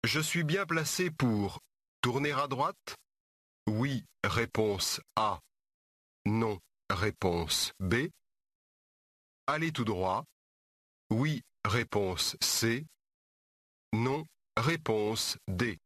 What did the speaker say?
Je suis bien placé pour tourner à droite? Oui, réponse A. Non, réponse B. Aller tout droit? Oui, réponse C. Non, réponse D.